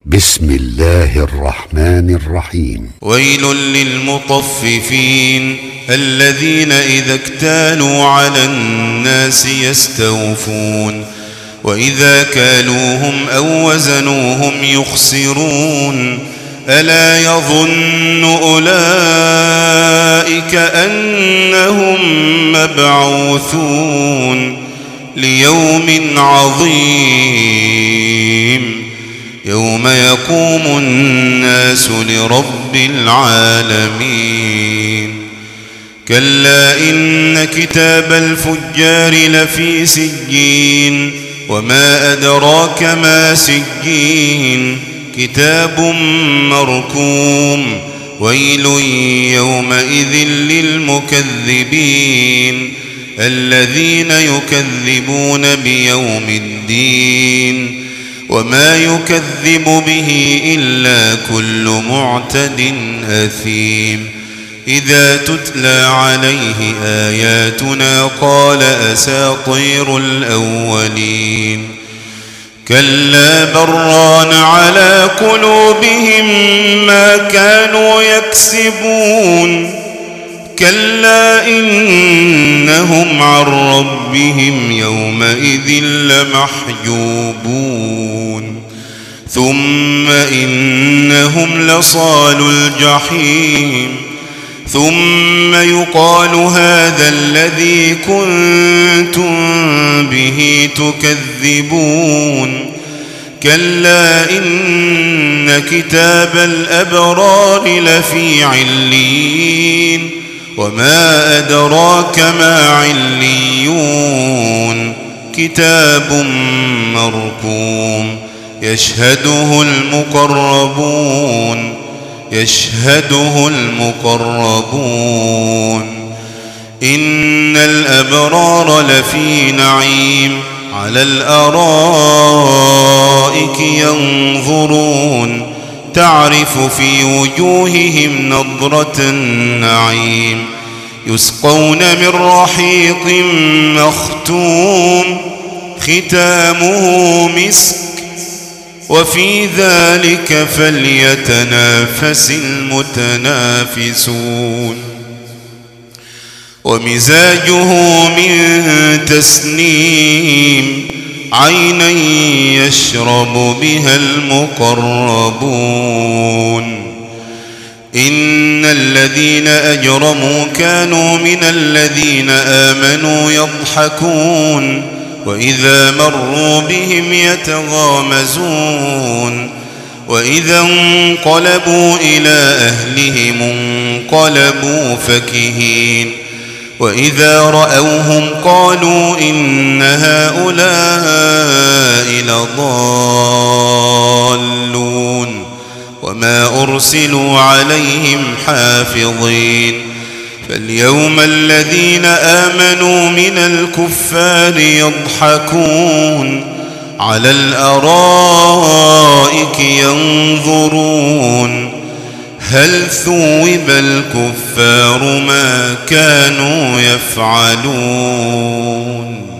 بسم الله الرحمن الرحيم. ويل للمطففين الذين إذا اكتالوا على الناس يستوفون وإذا كالوهم أو وزنوهم يخسرون ألا يظن أولئك أنهم مبعوثون ليوم عظيم يوم يقوم الناس لرب العالمين. كلا إن كتاب الفجار لفي سجين وما أدراك ما سجين كتاب مرقوم ويل يومئذ للمكذبين الذين يكذبون بيوم الدين وما يكذب به إلا كل معتد أثيم. إذا تتلى عليه آياتنا قال أساطير الأولين. كلا بران على قلوبهم ما كانوا يكسبون كلا إنهم عن ربهم يومئذ لمحجوبون ثم إنهم لصالو الجحيم ثم يقال هذا الذي كنتم به تكذبون. كلا إن كتاب الأبرار لفي عليين وما أدراك ما عليون كتاب مرقوم يشهده المقربون. إن الأبرار لفي نعيم على الأرائك ينظرون تعرف في وجوههم نضرة النعيم يسقون من رحيق مختوم ختامه مسك وفي ذلك فليتنافس المتنافسون. ومزاجه من تسنيم عينا يشرب بها المقربون. إن الذين أجرموا كانوا من الذين آمنوا يضحكون وإذا مروا بهم يتغامزون وإذا انقلبوا إلى أهلهم انقلبوا فكهين وإذا رأوهم قالوا إن هؤلاء لضالون وما أرسلوا عليهم حافظين. فاليوم الذين آمنوا من الكفار يضحكون على الأرائك ينظرون هل ثوب الكفار ما كانوا يفعلون.